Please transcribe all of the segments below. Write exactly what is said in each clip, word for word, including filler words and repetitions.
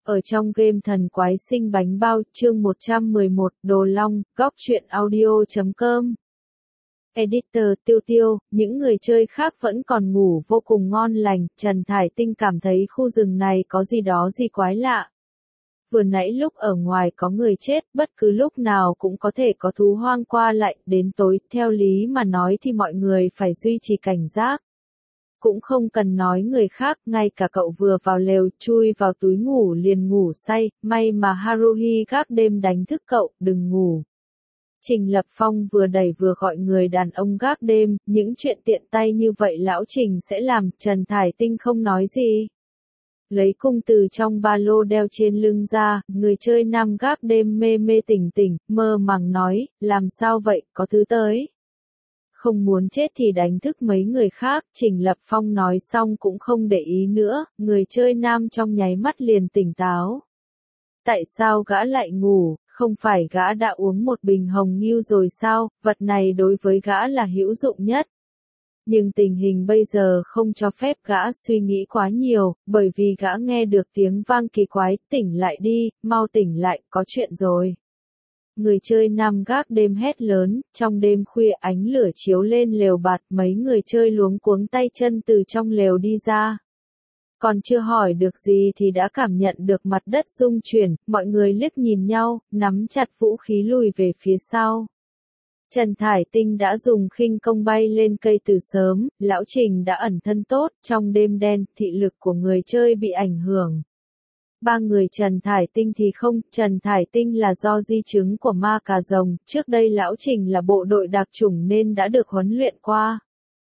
Ở trong game Thần Quái Sinh Bánh Bao, chương một trăm mười một, Đồ Long, góc truyện audio chấm com. Editor Tiêu Tiêu, những người chơi khác vẫn còn ngủ vô cùng ngon lành, Trần Thải Tinh cảm thấy khu rừng này có gì đó gì quái lạ. Vừa nãy lúc ở ngoài có người chết, bất cứ lúc nào cũng có thể có thú hoang qua lại, đến tối, theo lý mà nói thì mọi người phải duy trì cảnh giác. Cũng không cần nói người khác, ngay cả cậu vừa vào lều, chui vào túi ngủ liền ngủ say, may mà Haruhi gác đêm đánh thức cậu, đừng ngủ. Trình Lập Phong vừa đẩy vừa gọi người đàn ông gác đêm, những chuyện tiện tay như vậy lão Trình sẽ làm, Trần Thải Tinh không nói gì. Lấy cung từ trong ba lô đeo trên lưng ra, người chơi nam gác đêm mê mê tỉnh tỉnh, mơ màng nói, làm sao vậy, có thứ tới. Không muốn chết thì đánh thức mấy người khác, Trình Lập Phong nói xong cũng không để ý nữa, người chơi nam trong nháy mắt liền tỉnh táo. Tại sao gã lại ngủ, không phải gã đã uống một bình hồng nghiêu rồi sao, vật này đối với gã là hữu dụng nhất. Nhưng tình hình bây giờ không cho phép gã suy nghĩ quá nhiều, bởi vì gã nghe được tiếng vang kỳ quái, tỉnh lại đi, mau tỉnh lại, có chuyện rồi. Người chơi nam gác đêm hét lớn, trong đêm khuya ánh lửa chiếu lên lều bạt, mấy người chơi luống cuống tay chân từ trong lều đi ra. Còn chưa hỏi được gì thì đã cảm nhận được mặt đất rung chuyển, mọi người liếc nhìn nhau, nắm chặt vũ khí lùi về phía sau. Trần Thải Tinh đã dùng khinh công bay lên cây từ sớm, lão Trình đã ẩn thân tốt, trong đêm đen, thị lực của người chơi bị ảnh hưởng. Ba người Trần Thải Tinh thì không, Trần Thải Tinh là do di chứng của ma cà rồng, trước đây lão Trình là bộ đội đặc chủng nên đã được huấn luyện qua.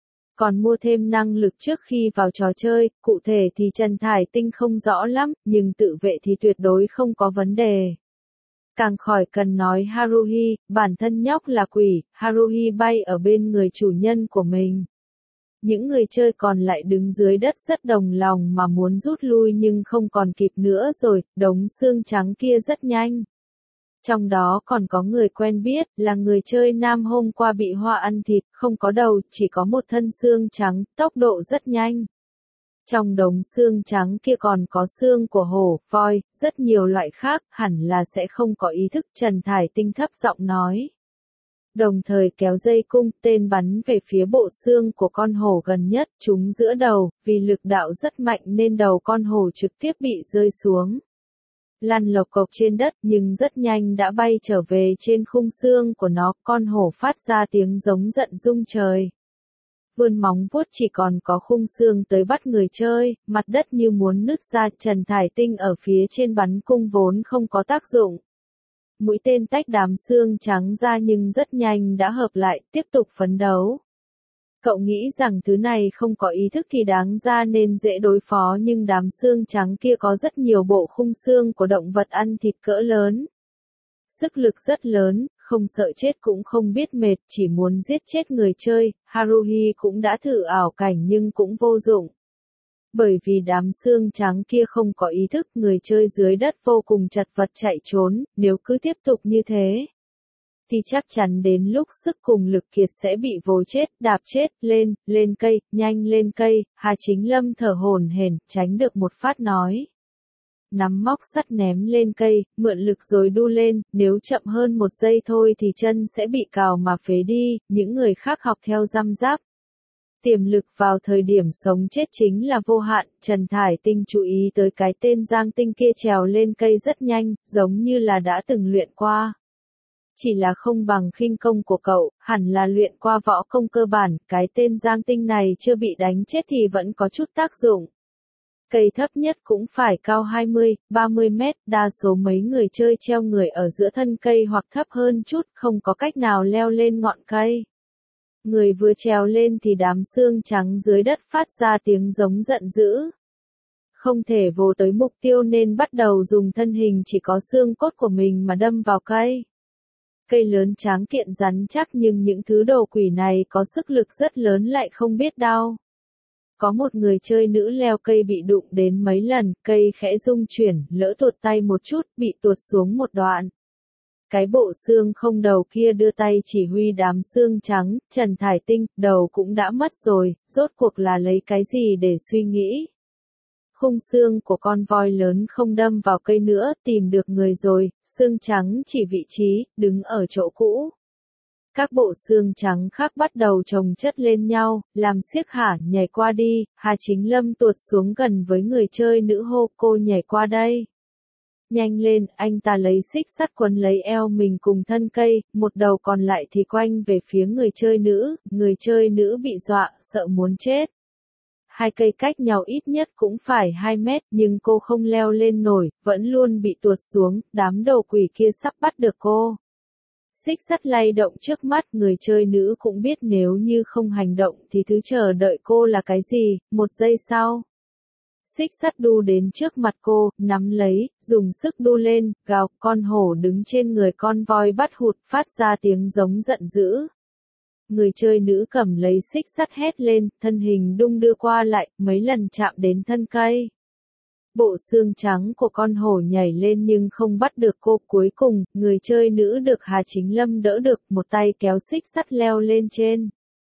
Còn mua thêm năng lực trước khi vào trò chơi, cụ thể thì Trần Thải Tinh không rõ lắm, nhưng tự vệ thì tuyệt đối không có vấn đề. Càng khỏi cần nói Haruhi, bản thân nhóc là quỷ, Haruhi bay ở bên người chủ nhân của mình. Những người chơi còn lại đứng dưới đất rất đồng lòng mà muốn rút lui nhưng không còn kịp nữa rồi, đống xương trắng kia rất nhanh. Trong đó còn có người quen biết, là người chơi nam hôm qua bị hoa ăn thịt, không có đầu, chỉ có một thân xương trắng, tốc độ rất nhanh. Trong đống xương trắng kia còn có xương của hổ, voi, rất nhiều loại khác, hẳn là sẽ không có ý thức, Trần Thải Tinh thấp giọng nói. Đồng thời kéo dây cung, tên bắn về phía bộ xương của con hổ gần nhất, trúng giữa đầu, vì lực đạo rất mạnh nên đầu con hổ trực tiếp bị rơi xuống. Lăn lộc cộc trên đất nhưng rất nhanh đã bay trở về trên khung xương của nó, con hổ phát ra tiếng giống giận rung trời. Vươn móng vuốt chỉ còn có khung xương tới bắt người chơi, mặt đất như muốn nứt ra, Trần Thải Tinh ở phía trên bắn cung vốn không có tác dụng. Mũi tên tách đám xương trắng ra nhưng rất nhanh đã hợp lại, tiếp tục phấn đấu. Cậu nghĩ rằng thứ này không có ý thức thì đáng ra nên dễ đối phó nhưng đám xương trắng kia có rất nhiều bộ khung xương của động vật ăn thịt cỡ lớn. Sức lực rất lớn, không sợ chết cũng không biết mệt, chỉ muốn giết chết người chơi, Haruhi cũng đã thử ảo cảnh nhưng cũng vô dụng. Bởi vì đám xương trắng kia không có ý thức, người chơi dưới đất vô cùng chật vật chạy trốn, nếu cứ tiếp tục như thế thì chắc chắn đến lúc sức cùng lực kiệt sẽ bị vồ chết, đạp chết, lên, lên cây, nhanh lên cây, Hà Chính Lâm thở hổn hển, tránh được một phát nói. Nắm móc sắt ném lên cây, mượn lực rồi đu lên, nếu chậm hơn một giây thôi thì chân sẽ bị cào mà phế đi, những người khác học theo răm ráp. Tiềm lực vào thời điểm sống chết chính là vô hạn, Trần Thải Tinh chú ý tới cái tên Giang Tinh kia trèo lên cây rất nhanh, giống như là đã từng luyện qua. Chỉ là không bằng khinh công của cậu, hẳn là luyện qua võ công cơ bản, cái tên Giang Tinh này chưa bị đánh chết thì vẫn có chút tác dụng. Cây thấp nhất cũng phải cao hai mươi, ba mươi mét, đa số mấy người chơi treo người ở giữa thân cây hoặc thấp hơn chút, không có cách nào leo lên ngọn cây. Người vừa trèo lên thì đám xương trắng dưới đất phát ra tiếng giống giận dữ. Không thể vồ tới mục tiêu nên bắt đầu dùng thân hình chỉ có xương cốt của mình mà đâm vào cây. Cây lớn tráng kiện rắn chắc nhưng những thứ đồ quỷ này có sức lực rất lớn lại không biết đau. Có một người chơi nữ leo cây bị đụng đến mấy lần, cây khẽ rung chuyển, lỡ tuột tay một chút, bị tuột xuống một đoạn. Cái bộ xương không đầu kia đưa tay chỉ huy đám xương trắng, Trần Thải Tinh, đầu cũng đã mất rồi, rốt cuộc là lấy cái gì để suy nghĩ. khung xương của con voi lớn không đâm vào cây nữa, tìm được người rồi, xương trắng chỉ vị trí, đứng ở chỗ cũ. Các bộ xương trắng khác bắt đầu chồng chất lên nhau, làm xiếc hả, nhảy qua đi, Hà Chính Lâm tuột xuống gần với người chơi nữ hô, cô nhảy qua đây. Nhanh lên, anh ta lấy xích sắt quấn lấy eo mình cùng thân cây, một đầu còn lại thì quanh về phía người chơi nữ, người chơi nữ bị dọa, sợ muốn chết. Hai cây cách nhau ít nhất cũng phải hai mét, nhưng cô không leo lên nổi, vẫn luôn bị tuột xuống, đám đồ quỷ kia sắp bắt được cô. Xích sắt lay động trước mắt, người chơi nữ cũng biết nếu như không hành động thì thứ chờ đợi cô là cái gì, một giây sau. Xích sắt đu đến trước mặt cô, nắm lấy, dùng sức đu lên, gào, con hổ đứng trên người con voi bắt hụt, phát ra tiếng giống giận dữ. Người chơi nữ cầm lấy xích sắt hét lên, thân hình đung đưa qua lại, mấy lần chạm đến thân cây. Bộ xương trắng của con hổ nhảy lên nhưng không bắt được cô, cuối cùng, người chơi nữ được Hà Chính Lâm đỡ được, một tay kéo xích sắt leo lên trên.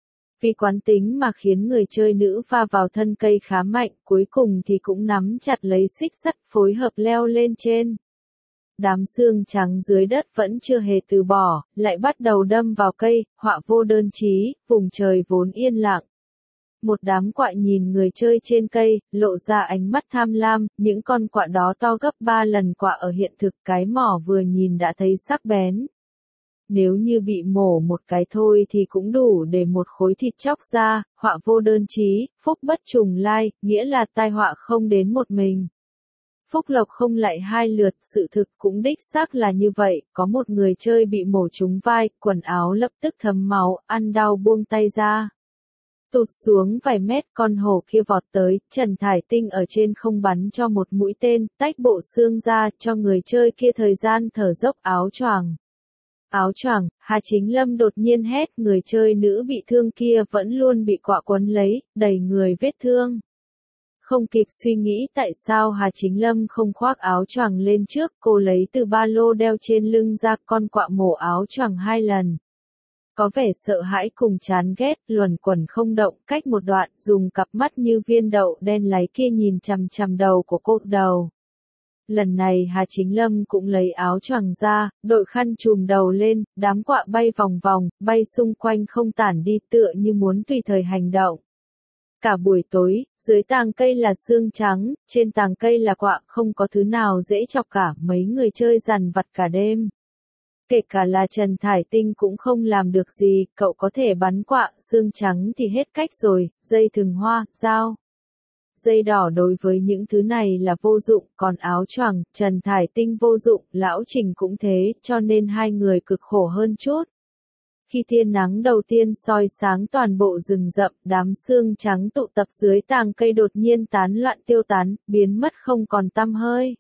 Vì quán tính mà khiến người chơi nữ va vào thân cây khá mạnh, cuối cùng thì cũng nắm chặt lấy xích sắt, phối hợp leo lên trên. Đám xương trắng dưới đất vẫn chưa hề từ bỏ, lại bắt đầu đâm vào cây, họa vô đơn chí, vùng trời vốn yên lặng. Một đám quạ nhìn người chơi trên cây, lộ ra ánh mắt tham lam, những con quạ đó to gấp ba lần quạ ở hiện thực, cái mỏ vừa nhìn đã thấy sắc bén. Nếu như bị mổ một cái thôi thì cũng đủ để một khối thịt chóc ra, họa vô đơn chí, phúc bất trùng lai, nghĩa là tai họa không đến một mình. Phúc lộc không lại hai lượt, sự thực cũng đích xác là như vậy, có một người chơi bị mổ trúng vai, quần áo lập tức thấm máu, ăn đau buông tay ra. Tụt xuống vài mét, con hổ kia vọt tới, Trần Thải Tinh ở trên không bắn cho một mũi tên, tách bộ xương ra, cho người chơi kia thời gian thở dốc áo choàng. Áo choàng, Hà Chính Lâm đột nhiên hét, người chơi nữ bị thương kia vẫn luôn bị quạ quấn lấy, đầy người vết thương. Không kịp suy nghĩ tại sao Hà Chính Lâm không khoác áo choàng lên trước, cô lấy từ ba lô đeo trên lưng ra, con quạ mổ áo choàng hai lần. Có vẻ sợ hãi cùng chán ghét, luẩn quẩn không động, cách một đoạn, dùng cặp mắt như viên đậu đen láy kia nhìn chằm chằm đầu của cô đầu. Lần này Hà Chính Lâm cũng lấy áo choàng ra, đội khăn trùm đầu lên, đám quạ bay vòng vòng, bay xung quanh không tản đi tựa như muốn tùy thời hành động. Cả buổi tối, dưới tàng cây là xương trắng, trên tàng cây là quạ, không có thứ nào dễ chọc cả, mấy người chơi dằn vặt cả đêm. Kể cả là Trần Thải Tinh cũng không làm được gì, cậu có thể bắn quạ, xương trắng thì hết cách rồi, dây thừng hoa, dao. Dây đỏ đối với những thứ này là vô dụng, còn áo choàng, Trần Thải Tinh vô dụng, Lão Trình cũng thế, cho nên hai người cực khổ hơn chút. Khi tia nắng đầu tiên soi sáng toàn bộ rừng rậm, đám xương trắng tụ tập dưới tàng cây đột nhiên tán loạn tiêu tán, biến mất không còn tăm hơi.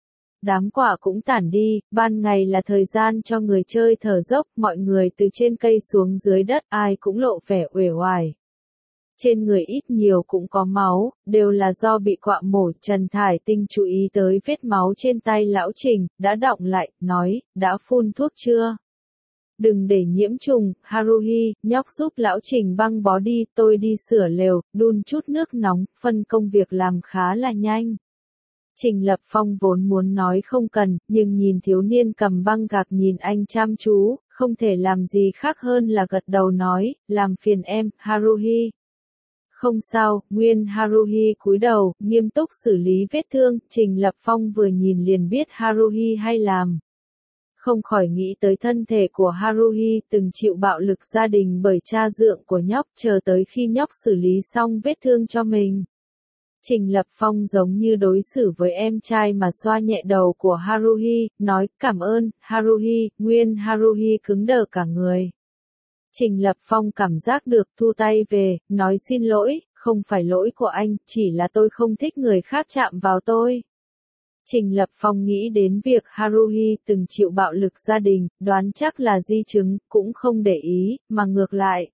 Đám quạ cũng tản đi, ban ngày là thời gian cho người chơi thở dốc, mọi người từ trên cây xuống dưới đất, ai cũng lộ vẻ uể oải. Trên người ít nhiều cũng có máu, đều là do bị quạ mổ. Trần Thải Tinh chú ý tới vết máu trên tay Lão Trình, đã đọng lại, nói, đã phun thuốc chưa? Đừng để nhiễm trùng, Haruhi, nhóc giúp Lão Trình băng bó đi, tôi đi sửa lều, đun chút nước nóng, phân công việc làm khá là nhanh. Trình Lập Phong vốn muốn nói không cần, nhưng nhìn thiếu niên cầm băng gạc nhìn anh chăm chú, không thể làm gì khác hơn là gật đầu nói, làm phiền em, Haruhi. Không sao, Nguyên Haruhi cúi đầu, nghiêm túc xử lý vết thương, Trình Lập Phong vừa nhìn liền biết Haruhi hay làm. Không khỏi nghĩ tới thân thể của Haruhi từng chịu bạo lực gia đình bởi cha dượng của nhóc, chờ tới khi nhóc xử lý xong vết thương cho mình. Trình Lập Phong giống như đối xử với em trai mà xoa nhẹ đầu của Haruhi, nói, cảm ơn, Haruhi. Nguyên Haruhi cứng đờ cả người. Trình Lập Phong cảm giác được, thu tay về, nói xin lỗi, không phải lỗi của anh, chỉ là tôi không thích người khác chạm vào tôi. Trình Lập Phong nghĩ đến việc Haruhi từng chịu bạo lực gia đình, đoán chắc là di chứng, cũng không để ý, mà ngược lại.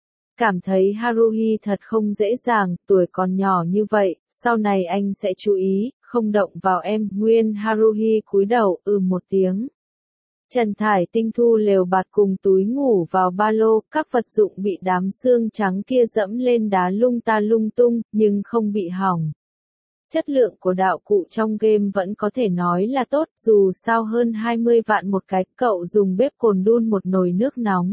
Cảm thấy Haruhi thật không dễ dàng, tuổi còn nhỏ như vậy, sau này anh sẽ chú ý, không động vào em. Nguyên Haruhi cúi đầu, ừ một tiếng. Trần Thải Tinh thu lều bạt cùng túi ngủ vào ba lô, các vật dụng bị đám xương trắng kia dẫm lên đá lung ta lung tung, nhưng không bị hỏng. Chất lượng của đạo cụ trong game vẫn có thể nói là tốt, dù sao hơn hai mươi vạn một cái, cậu dùng bếp cồn đun một nồi nước nóng.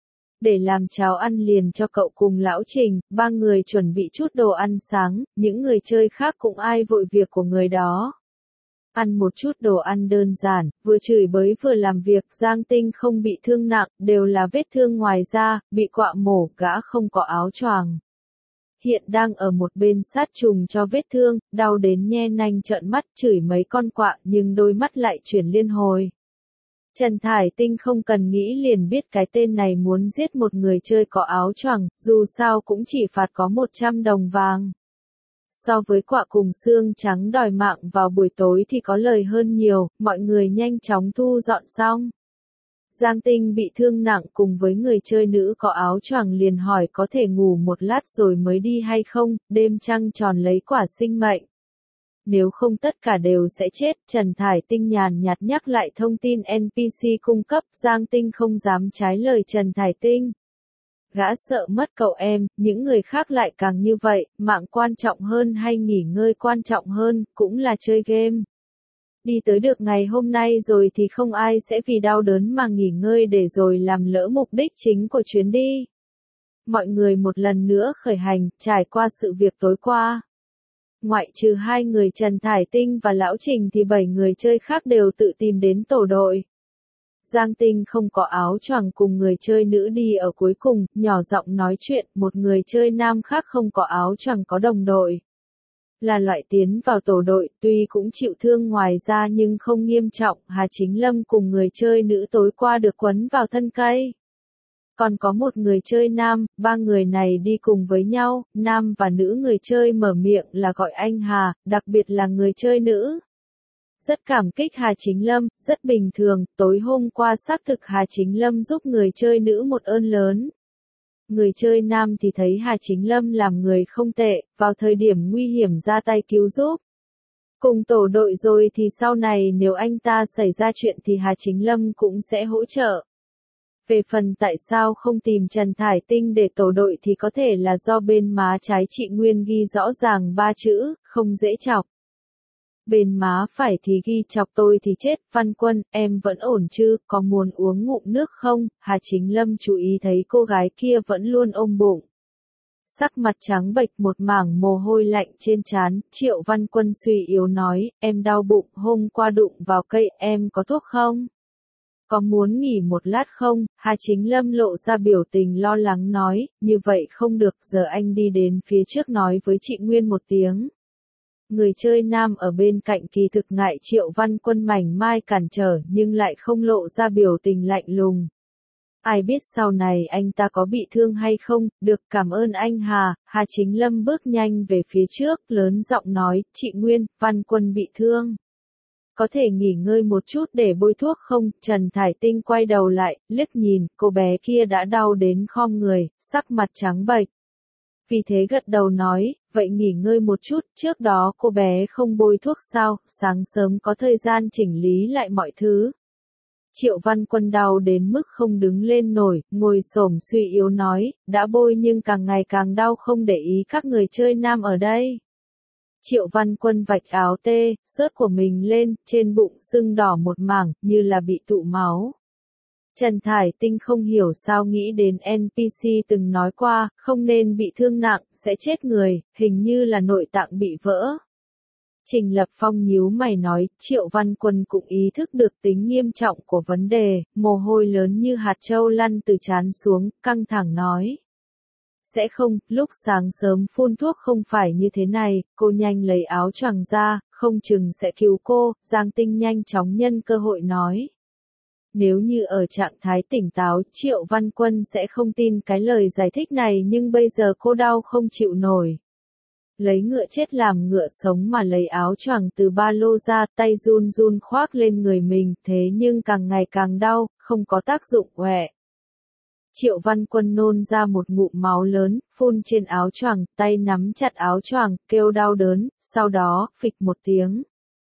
Để làm cháo ăn liền cho cậu cùng lão Trình, ba người chuẩn bị chút đồ ăn sáng, những người chơi khác cũng ai vội việc của người đó. Ăn một chút đồ ăn đơn giản, vừa chửi bới vừa làm việc, Giang Tinh không bị thương nặng, đều là vết thương ngoài da, bị quạ mổ, gã không có áo choàng. Hiện đang ở một bên sát trùng cho vết thương, đau đến nhe nanh trợn mắt chửi mấy con quạ nhưng đôi mắt lại chuyển liên hồi. Trần Thải Tinh không cần nghĩ liền biết cái tên này muốn giết một người chơi có áo choàng, dù sao cũng chỉ phạt có một trăm đồng vàng. So với quạ cùng xương trắng đòi mạng vào buổi tối thì có lời hơn nhiều, mọi người nhanh chóng thu dọn xong. Giang Tinh bị thương nặng cùng với người chơi nữ có áo choàng liền hỏi có thể ngủ một lát rồi mới đi hay không, đêm trăng tròn lấy quả sinh mệnh. Nếu không tất cả đều sẽ chết, Trần Thải Tinh nhàn nhạt nhắc lại thông tin en pê xê cung cấp, Giang Tinh không dám trái lời Trần Thải Tinh. Gã sợ mất cậu em, những người khác lại càng như vậy, mạng quan trọng hơn hay nghỉ ngơi quan trọng hơn, cũng là chơi game. Đi tới được ngày hôm nay rồi thì không ai sẽ vì đau đớn mà nghỉ ngơi để rồi làm lỡ mục đích chính của chuyến đi. Mọi người một lần nữa khởi hành, trải qua sự việc tối qua. Ngoại trừ hai người Trần Thải Tinh và Lão Trình thì bảy người chơi khác đều tự tìm đến tổ đội. Giang Tinh không có áo choàng cùng người chơi nữ đi ở cuối cùng, nhỏ giọng nói chuyện, một người chơi nam khác không có áo choàng có đồng đội. Là loại tiến vào tổ đội, tuy cũng chịu thương ngoài ra nhưng không nghiêm trọng, Hà Chính Lâm cùng người chơi nữ tối qua được quấn vào thân cây. Còn có một người chơi nam, ba người này đi cùng với nhau, nam và nữ người chơi mở miệng là gọi anh Hà, đặc biệt là người chơi nữ. Rất cảm kích Hà Chính Lâm, rất bình thường, tối hôm qua xác thực Hà Chính Lâm giúp người chơi nữ một ơn lớn. Người chơi nam thì thấy Hà Chính Lâm làm người không tệ, vào thời điểm nguy hiểm ra tay cứu giúp. Cùng tổ đội rồi thì sau này nếu anh ta xảy ra chuyện thì Hà Chính Lâm cũng sẽ hỗ trợ. Về phần tại sao không tìm Trần Thải Tinh để tổ đội thì có thể là do bên má trái chị Nguyên ghi rõ ràng ba chữ, không dễ chọc. Bên má phải thì ghi chọc tôi thì chết, Văn Quân, em vẫn ổn chứ, có muốn uống ngụm nước không? Hà Chính Lâm chú ý thấy cô gái kia vẫn luôn ôm bụng. Sắc mặt trắng bệch một mảng mồ hôi lạnh trên trán, Triệu Văn Quân suy yếu nói, em đau bụng, hôm qua đụng vào cây, em có thuốc không? Có muốn nghỉ một lát không? Hà Chính Lâm lộ ra biểu tình lo lắng nói, như vậy không được, giờ anh đi đến phía trước nói với chị Nguyên một tiếng. Người chơi nam ở bên cạnh kỳ thực ngại Triệu Văn Quân mảnh mai cản trở nhưng lại không lộ ra biểu tình lạnh lùng. Ai biết sau này anh ta có bị thương hay không, được cảm ơn anh Hà, Hà Chính Lâm bước nhanh về phía trước, lớn giọng nói, chị Nguyên, Văn Quân bị thương. Có thể nghỉ ngơi một chút để bôi thuốc không? Trần Thải Tinh quay đầu lại, liếc nhìn, cô bé kia đã đau đến khom người, sắc mặt trắng bệch. Vì thế gật đầu nói, vậy nghỉ ngơi một chút, trước đó cô bé không bôi thuốc sao, sáng sớm có thời gian chỉnh lý lại mọi thứ. Triệu Văn Quân đau đến mức không đứng lên nổi, ngồi xổm suy yếu nói, đã bôi nhưng càng ngày càng đau, không để ý các người chơi nam ở đây. Triệu Văn Quân vạch áo tê, sớt của mình lên, trên bụng sưng đỏ một mảng, như là bị tụ máu. Trần Thải Tinh không hiểu sao nghĩ đến en pê xê từng nói qua, không nên bị thương nặng, sẽ chết người, hình như là nội tạng bị vỡ. Trình Lập Phong nhíu mày nói, Triệu Văn Quân cũng ý thức được tính nghiêm trọng của vấn đề, mồ hôi lớn như hạt châu lăn từ trán xuống, căng thẳng nói. Sẽ không, lúc sáng sớm phun thuốc không phải như thế này, cô nhanh lấy áo choàng ra, không chừng sẽ cứu cô, Giang Tinh nhanh chóng nhân cơ hội nói. Nếu như ở trạng thái tỉnh táo, Triệu Văn Quân sẽ không tin cái lời giải thích này nhưng bây giờ cô đau không chịu nổi. Lấy ngựa chết làm ngựa sống mà lấy áo choàng từ ba lô ra, tay run run khoác lên người mình, thế nhưng càng ngày càng đau, không có tác dụng uệ. Triệu Văn Quân nôn ra một ngụm máu lớn, phun trên áo choàng, tay nắm chặt áo choàng, kêu đau đớn, sau đó, phịch một tiếng.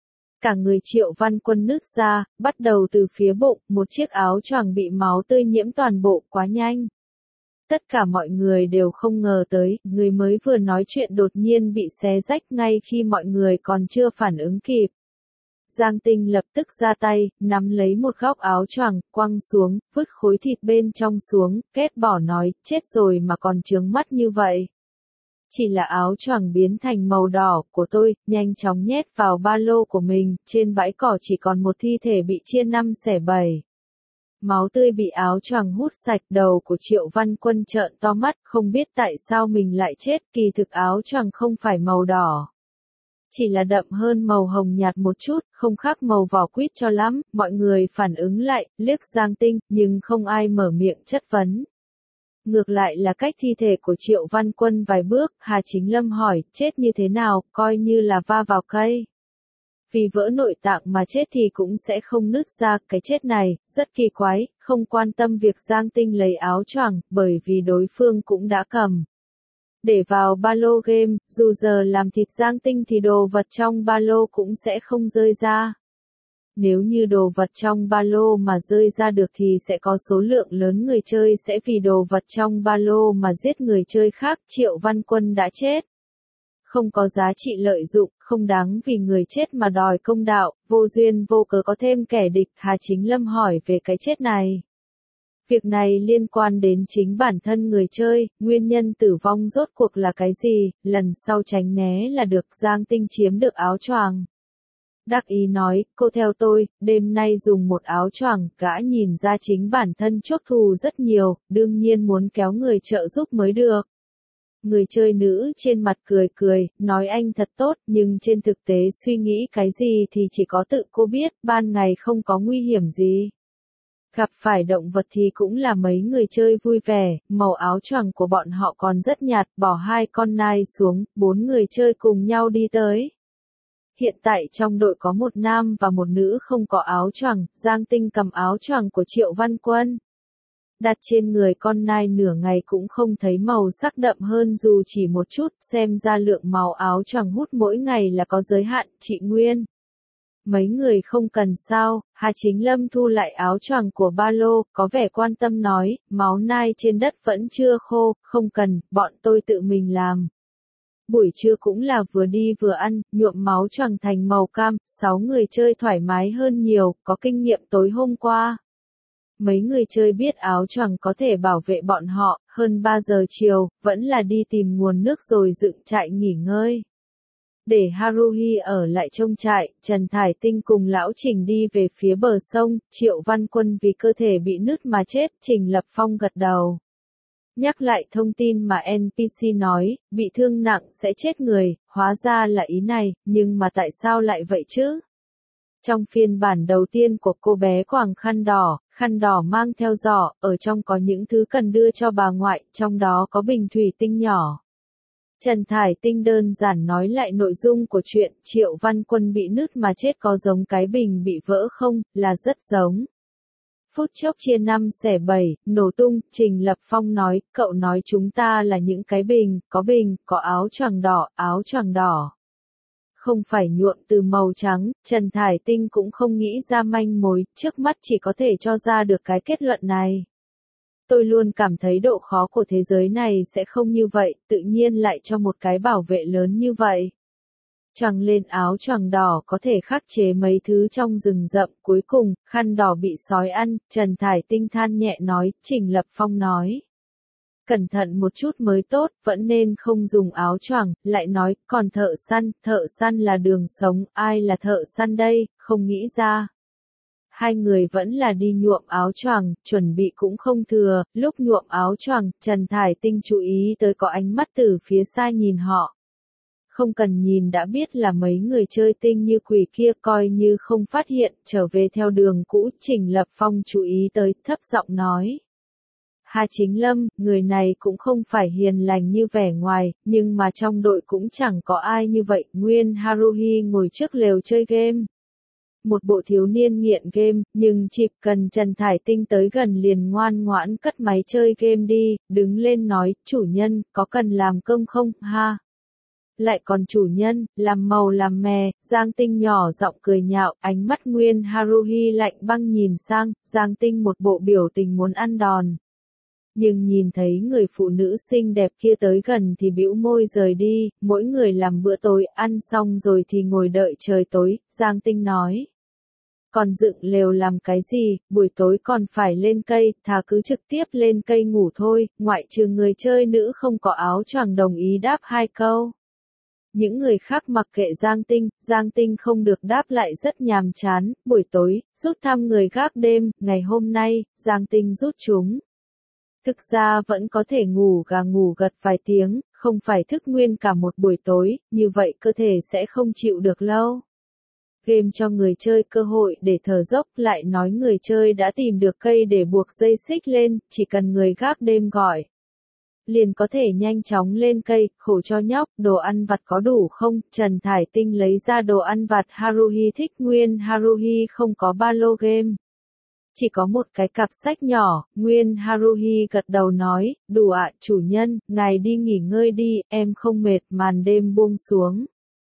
Cả người Triệu Văn Quân nứt ra, bắt đầu từ phía bụng, một chiếc áo choàng bị máu tươi nhiễm toàn bộ, quá nhanh. Tất cả mọi người đều không ngờ tới, người mới vừa nói chuyện đột nhiên bị xé rách ngay khi mọi người còn chưa phản ứng kịp. Giang Tinh lập tức ra tay, nắm lấy một góc áo choàng, quăng xuống, vứt khối thịt bên trong xuống, ghét bỏ nói, chết rồi mà còn chướng mắt như vậy. Chỉ là áo choàng biến thành màu đỏ của tôi, nhanh chóng nhét vào ba lô của mình, trên bãi cỏ chỉ còn một thi thể bị chia năm xẻ bảy. Máu tươi bị áo choàng hút sạch, đầu của Triệu Văn Quân trợn to mắt, không biết tại sao mình lại chết, kỳ thực áo choàng không phải màu đỏ. Chỉ là đậm hơn màu hồng nhạt một chút, không khác màu vỏ quýt cho lắm, mọi người phản ứng lại, liếc Giang Tinh, nhưng không ai mở miệng chất vấn. Ngược lại là cách thi thể của Triệu Văn Quân vài bước, Hà Chính Lâm hỏi, chết như thế nào, coi như là va vào cây. Vì vỡ nội tạng mà chết thì cũng sẽ không nứt ra, cái chết này, rất kỳ quái, không quan tâm việc Giang Tinh lấy áo choàng, bởi vì đối phương cũng đã cầm. Để vào ba lô game, dù giờ làm thịt Giang Tinh thì đồ vật trong ba lô cũng sẽ không rơi ra. Nếu như đồ vật trong ba lô mà rơi ra được thì sẽ có số lượng lớn người chơi sẽ vì đồ vật trong ba lô mà giết người chơi khác. Triệu Văn Quân đã chết. Không có giá trị lợi dụng, không đáng vì người chết mà đòi công đạo, vô duyên vô cớ có thêm kẻ địch. Hà Chính Lâm hỏi về cái chết này. Việc này liên quan đến chính bản thân người chơi, nguyên nhân tử vong rốt cuộc là cái gì, lần sau tránh né là được. Giang Tinh chiếm được áo choàng. Đắc ý nói, cô theo tôi, đêm nay dùng một áo choàng, gã nhìn ra chính bản thân chuốc thù rất nhiều, đương nhiên muốn kéo người trợ giúp mới được. Người chơi nữ trên mặt cười cười, nói anh thật tốt, nhưng trên thực tế suy nghĩ cái gì thì chỉ có tự cô biết, ban ngày không có nguy hiểm gì. Gặp phải động vật thì cũng là mấy người chơi vui vẻ, màu áo choàng của bọn họ còn rất nhạt, bỏ hai con nai xuống, bốn người chơi cùng nhau đi tới. Hiện tại trong đội có một nam và một nữ không có áo choàng, Giang Tinh cầm áo choàng của Triệu Văn Quân. Đặt trên người con nai nửa ngày cũng không thấy màu sắc đậm hơn dù chỉ một chút, xem ra lượng màu áo choàng hút mỗi ngày là có giới hạn, chị Nguyên. Mấy người không cần sao, Hà Chính Lâm thu lại áo choàng của ba lô, có vẻ quan tâm nói, máu nai trên đất vẫn chưa khô, không cần, bọn tôi tự mình làm. Buổi trưa cũng là vừa đi vừa ăn, nhuộm máu choàng thành màu cam, sáu người chơi thoải mái hơn nhiều, có kinh nghiệm tối hôm qua. Mấy người chơi biết áo choàng có thể bảo vệ bọn họ, hơn ba giờ chiều, vẫn là đi tìm nguồn nước rồi dựng trại nghỉ ngơi. Để Haruhi ở lại trông trại, Trần Thải Tinh cùng Lão Trình đi về phía bờ sông, Triệu Văn Quân vì cơ thể bị nứt mà chết, Trình Lập Phong gật đầu. Nhắc lại thông tin mà en pê xê nói, bị thương nặng sẽ chết người, hóa ra là ý này, nhưng mà tại sao lại vậy chứ? Trong phiên bản đầu tiên của cô bé quàng khăn đỏ, khăn đỏ mang theo giỏ, ở trong có những thứ cần đưa cho bà ngoại, trong đó có bình thủy tinh nhỏ. Trần Thải Tinh đơn giản nói lại nội dung của chuyện, Triệu Văn Quân bị nứt mà chết có giống cái bình bị vỡ không, là rất giống. Phút chốc chia năm xẻ bảy, nổ tung, Trình Lập Phong nói, cậu nói chúng ta là những cái bình, có bình, có áo choàng đỏ, áo choàng đỏ. Không phải nhuộm từ màu trắng, Trần Thải Tinh cũng không nghĩ ra manh mối, trước mắt chỉ có thể cho ra được cái kết luận này. Tôi luôn cảm thấy độ khó của thế giới này sẽ không như vậy, tự nhiên lại cho một cái bảo vệ lớn như vậy. Choàng lên áo choàng đỏ có thể khắc chế mấy thứ trong rừng rậm, cuối cùng, khăn đỏ bị sói ăn, Trần Thải Tinh than nhẹ nói, Trình Lập Phong nói. Cẩn thận một chút mới tốt, vẫn nên không dùng áo choàng, lại nói, còn thợ săn, thợ săn là đường sống, ai là thợ săn đây, không nghĩ ra. Hai người vẫn là đi nhuộm áo choàng, chuẩn bị cũng không thừa, lúc nhuộm áo choàng, Trần Thải Tinh chú ý tới có ánh mắt từ phía xa nhìn họ. Không cần nhìn đã biết là mấy người chơi tinh như quỷ kia, coi như không phát hiện, trở về theo đường cũ, Trình Lập Phong chú ý tới, thấp giọng nói. Hà Chính Lâm, người này cũng không phải hiền lành như vẻ ngoài, nhưng mà trong đội cũng chẳng có ai như vậy. Nguyên Haruhi ngồi trước lều chơi game. Một bộ thiếu niên nghiện game, nhưng chỉ cần Trần Thải Tinh tới gần liền ngoan ngoãn cất máy chơi game đi, đứng lên nói, chủ nhân, có cần làm cơm không, ha? Lại còn chủ nhân, làm màu làm mè, Giang Tinh nhỏ giọng cười nhạo, ánh mắt Nguyên Haruhi lạnh băng nhìn sang, Giang Tinh một bộ biểu tình muốn ăn đòn. Nhưng nhìn thấy người phụ nữ xinh đẹp kia tới gần thì bĩu môi rời đi, mỗi người làm bữa tối, ăn xong rồi thì ngồi đợi trời tối, Giang Tinh nói. Còn dựng lều làm cái gì, buổi tối còn phải lên cây, thà cứ trực tiếp lên cây ngủ thôi, ngoại trừ người chơi nữ không có áo choàng đồng ý đáp hai câu. Những người khác mặc kệ Giang Tinh, Giang Tinh không được đáp lại rất nhàm chán, buổi tối, rút thăm người gác đêm, ngày hôm nay, Giang Tinh rút chúng. Thực ra vẫn có thể ngủ gà ngủ gật vài tiếng, không phải thức nguyên cả một buổi tối, như vậy cơ thể sẽ không chịu được lâu. Game cho người chơi cơ hội để thở dốc, lại nói người chơi đã tìm được cây để buộc dây xích lên, chỉ cần người gác đêm gọi. Liền có thể nhanh chóng lên cây, khổ cho nhóc, đồ ăn vặt có đủ không? Trần Thải Tinh lấy ra đồ ăn vặt Haruhi thích, nguyên Haruhi không có ba lô game. Chỉ có một cái cặp sách nhỏ, nguyên Haruhi gật đầu nói, đủ ạ, chủ nhân, ngài đi nghỉ ngơi đi, em không mệt. Màn đêm buông xuống.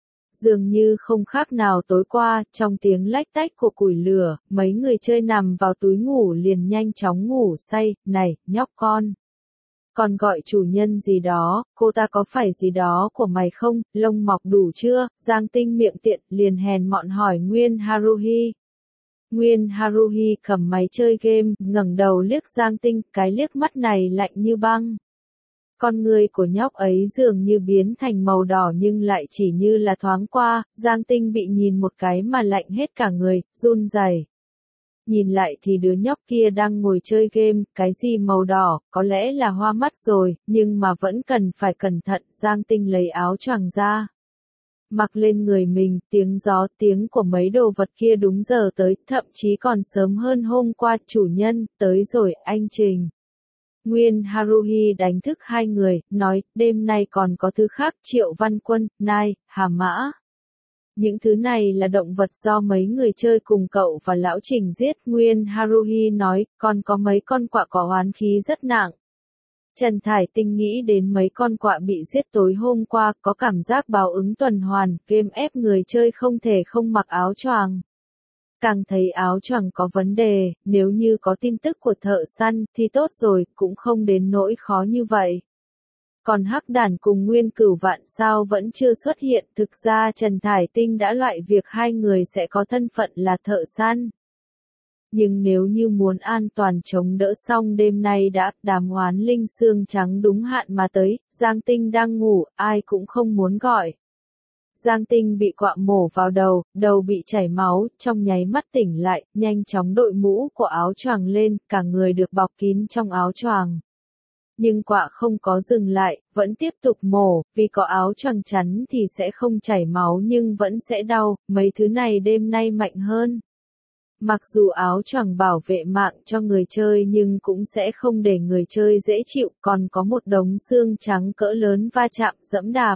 Dường như không khác nào tối qua, trong tiếng lách tách của củi lửa, mấy người chơi nằm vào túi ngủ liền nhanh chóng ngủ say, này, nhóc con. Còn gọi chủ nhân gì đó, cô ta có phải gì đó của mày không, lông mọc đủ chưa? Giang Tinh miệng tiện, liền hèn mọn hỏi Nguyên Haruhi. Nguyên Haruhi cầm máy chơi game, ngẩng đầu liếc Giang Tinh, cái liếc mắt này lạnh như băng. Con người của nhóc ấy dường như biến thành màu đỏ nhưng lại chỉ như là thoáng qua, Giang Tinh bị nhìn một cái mà lạnh hết cả người, run rẩy. Nhìn lại thì đứa nhóc kia đang ngồi chơi game, cái gì màu đỏ, có lẽ là hoa mắt rồi, nhưng mà vẫn cần phải cẩn thận, Giang Tinh lấy áo choàng ra. Mặc lên người mình, tiếng gió, tiếng của mấy đồ vật kia đúng giờ tới, thậm chí còn sớm hơn hôm qua, chủ nhân, tới rồi, anh Trình. Nguyên Haruhi đánh thức hai người, nói, đêm nay còn có thứ khác, Triệu Văn Quân, Nai, Hà Mã. Những thứ này là động vật do mấy người chơi cùng cậu và lão Trình giết. Nguyên Haruhi nói, còn có mấy con quạ có oán khí rất nặng. Trần Thải Tinh nghĩ đến mấy con quạ bị giết tối hôm qua, có cảm giác báo ứng tuần hoàn, game ép người chơi không thể không mặc áo choàng. Càng thấy áo choàng có vấn đề, nếu như có tin tức của thợ săn, thì tốt rồi, cũng không đến nỗi khó như vậy. Còn Hắc Đản cùng Nguyên Cửu Vạn sao vẫn chưa xuất hiện, thực ra Trần Thải Tinh đã loại việc hai người sẽ có thân phận là thợ săn. Nhưng nếu như muốn an toàn chống đỡ xong đêm nay đã, đám oán linh xương trắng đúng hạn mà tới, Giang Tinh đang ngủ, ai cũng không muốn gọi. Giang Tinh bị quạ mổ vào đầu, đầu bị chảy máu, trong nháy mắt tỉnh lại, nhanh chóng đội mũ của áo choàng lên, cả người được bọc kín trong áo choàng. Nhưng quạ không có dừng lại, vẫn tiếp tục mổ, vì có áo choàng chắn thì sẽ không chảy máu nhưng vẫn sẽ đau, mấy thứ này đêm nay mạnh hơn. Mặc dù áo choàng bảo vệ mạng cho người chơi nhưng cũng sẽ không để người chơi dễ chịu, còn có một đống xương trắng cỡ lớn va chạm, dẫm đạp.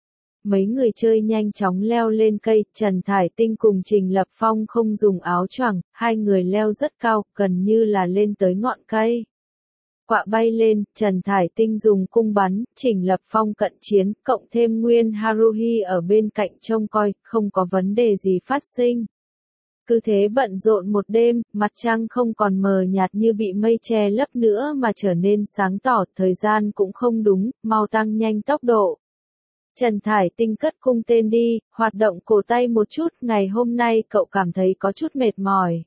Mấy người chơi nhanh chóng leo lên cây, Trần Thải Tinh cùng Trình Lập Phong không dùng áo choàng, hai người leo rất cao, gần như là lên tới ngọn cây. Quạ bay lên, Trần Thải Tinh dùng cung bắn, Trình Lập Phong cận chiến, cộng thêm Nguyên Haruhi ở bên cạnh trông coi, không có vấn đề gì phát sinh. Cứ thế bận rộn một đêm, mặt trăng không còn mờ nhạt như bị mây che lấp nữa mà trở nên sáng tỏ, thời gian cũng không đúng, mau tăng nhanh tốc độ. Trần Thải Tinh cất cung tên đi, hoạt động cổ tay một chút, ngày hôm nay cậu cảm thấy có chút mệt mỏi.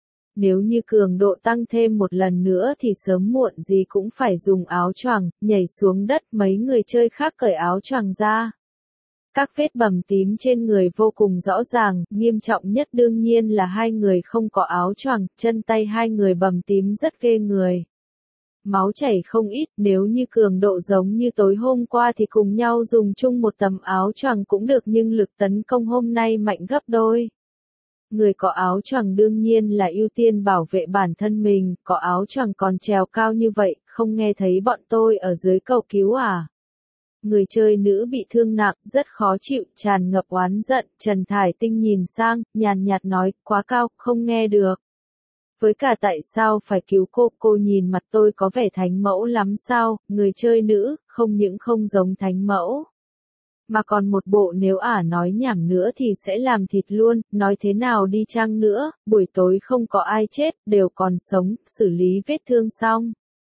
Nếu như cường độ tăng thêm một lần nữa thì sớm muộn gì cũng phải dùng áo choàng, nhảy xuống đất, mấy người chơi khác cởi áo choàng ra. Các vết bầm tím trên người vô cùng rõ ràng, nghiêm trọng nhất đương nhiên là hai người không có áo choàng, chân tay hai người bầm tím rất ghê người. Máu chảy không ít, nếu như cường độ giống như tối hôm qua thì cùng nhau dùng chung một tấm áo choàng cũng được nhưng lực tấn công hôm nay mạnh gấp đôi. Người có áo choàng đương nhiên là ưu tiên bảo vệ bản thân mình, có áo choàng còn trèo cao như vậy, không nghe thấy bọn tôi ở dưới cầu cứu à? Người chơi nữ bị thương nặng, rất khó chịu, tràn ngập oán giận, Trần Thải Tinh nhìn sang, nhàn nhạt nói, quá cao, không nghe được. Với cả tại sao phải cứu cô, cô nhìn mặt tôi có vẻ thánh mẫu lắm sao, người chơi nữ, không những không giống thánh mẫu. Mà còn một bộ nếu ả nói nhảm nữa thì sẽ làm thịt luôn, nói thế nào đi chăng nữa, buổi tối không có ai chết, đều còn sống, xử lý vết thương xong.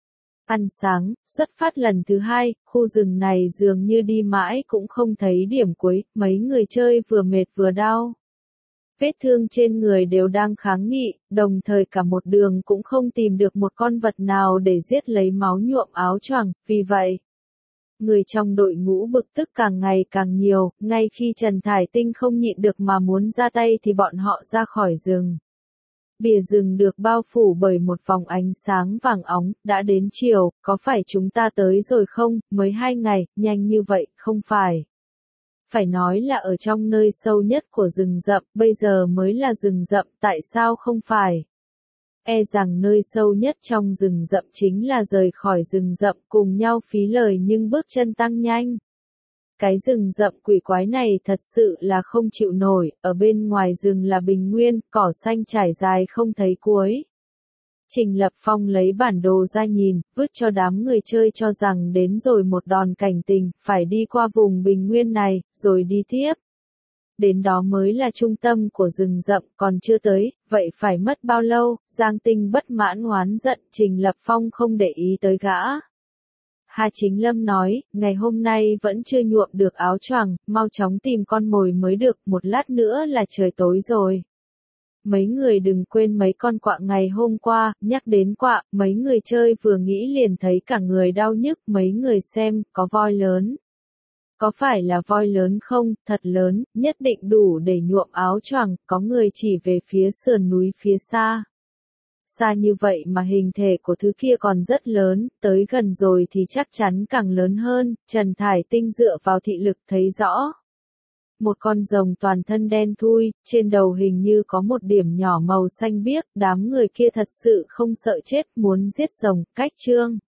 Ăn sáng, xuất phát lần thứ hai, khu rừng này dường như đi mãi cũng không thấy điểm cuối, mấy người chơi vừa mệt vừa đau. Vết thương trên người đều đang kháng nghị, đồng thời cả một đường cũng không tìm được một con vật nào để giết lấy máu nhuộm áo choàng, vì vậy, người trong đội ngũ bực tức càng ngày càng nhiều, ngay khi Trần Thải Tinh không nhịn được mà muốn ra tay thì bọn họ ra khỏi rừng. Bìa rừng được bao phủ bởi một vòng ánh sáng vàng óng, đã đến chiều, có phải chúng ta tới rồi không, mới hai ngày, nhanh như vậy, không phải. Phải nói là ở trong nơi sâu nhất của rừng rậm, bây giờ mới là rừng rậm, tại sao không phải? E rằng nơi sâu nhất trong rừng rậm chính là rời khỏi rừng rậm cùng nhau phí lời nhưng bước chân tăng nhanh. Cái rừng rậm quỷ quái này thật sự là không chịu nổi, ở bên ngoài rừng là bình nguyên, cỏ xanh trải dài không thấy cuối. Trình Lập Phong lấy bản đồ ra nhìn, vứt cho đám người chơi cho rằng đến rồi một đòn cảnh tình, phải đi qua vùng bình nguyên này, rồi đi tiếp. Đến đó mới là trung tâm của rừng rậm, còn chưa tới, vậy phải mất bao lâu? Giang Tinh bất mãn oán giận, Trình Lập Phong không để ý tới gã. Hà Chính Lâm nói, ngày hôm nay vẫn chưa nhuộm được áo choàng, mau chóng tìm con mồi mới được, một lát nữa là trời tối rồi. Mấy người đừng quên mấy con quạ ngày hôm qua, nhắc đến quạ, mấy người chơi vừa nghĩ liền thấy cả người đau nhức, mấy người xem, có voi lớn. Có phải là voi lớn không, thật lớn, nhất định đủ để nhuộm áo choàng, có người chỉ về phía sườn núi phía xa. Xa như vậy mà hình thể của thứ kia còn rất lớn, tới gần rồi thì chắc chắn càng lớn hơn, Trần Thải Tinh dựa vào thị lực thấy rõ. Một con rồng toàn thân đen thui, trên đầu hình như có một điểm nhỏ màu xanh biếc, đám người kia thật sự không sợ chết, muốn giết rồng, cách chương.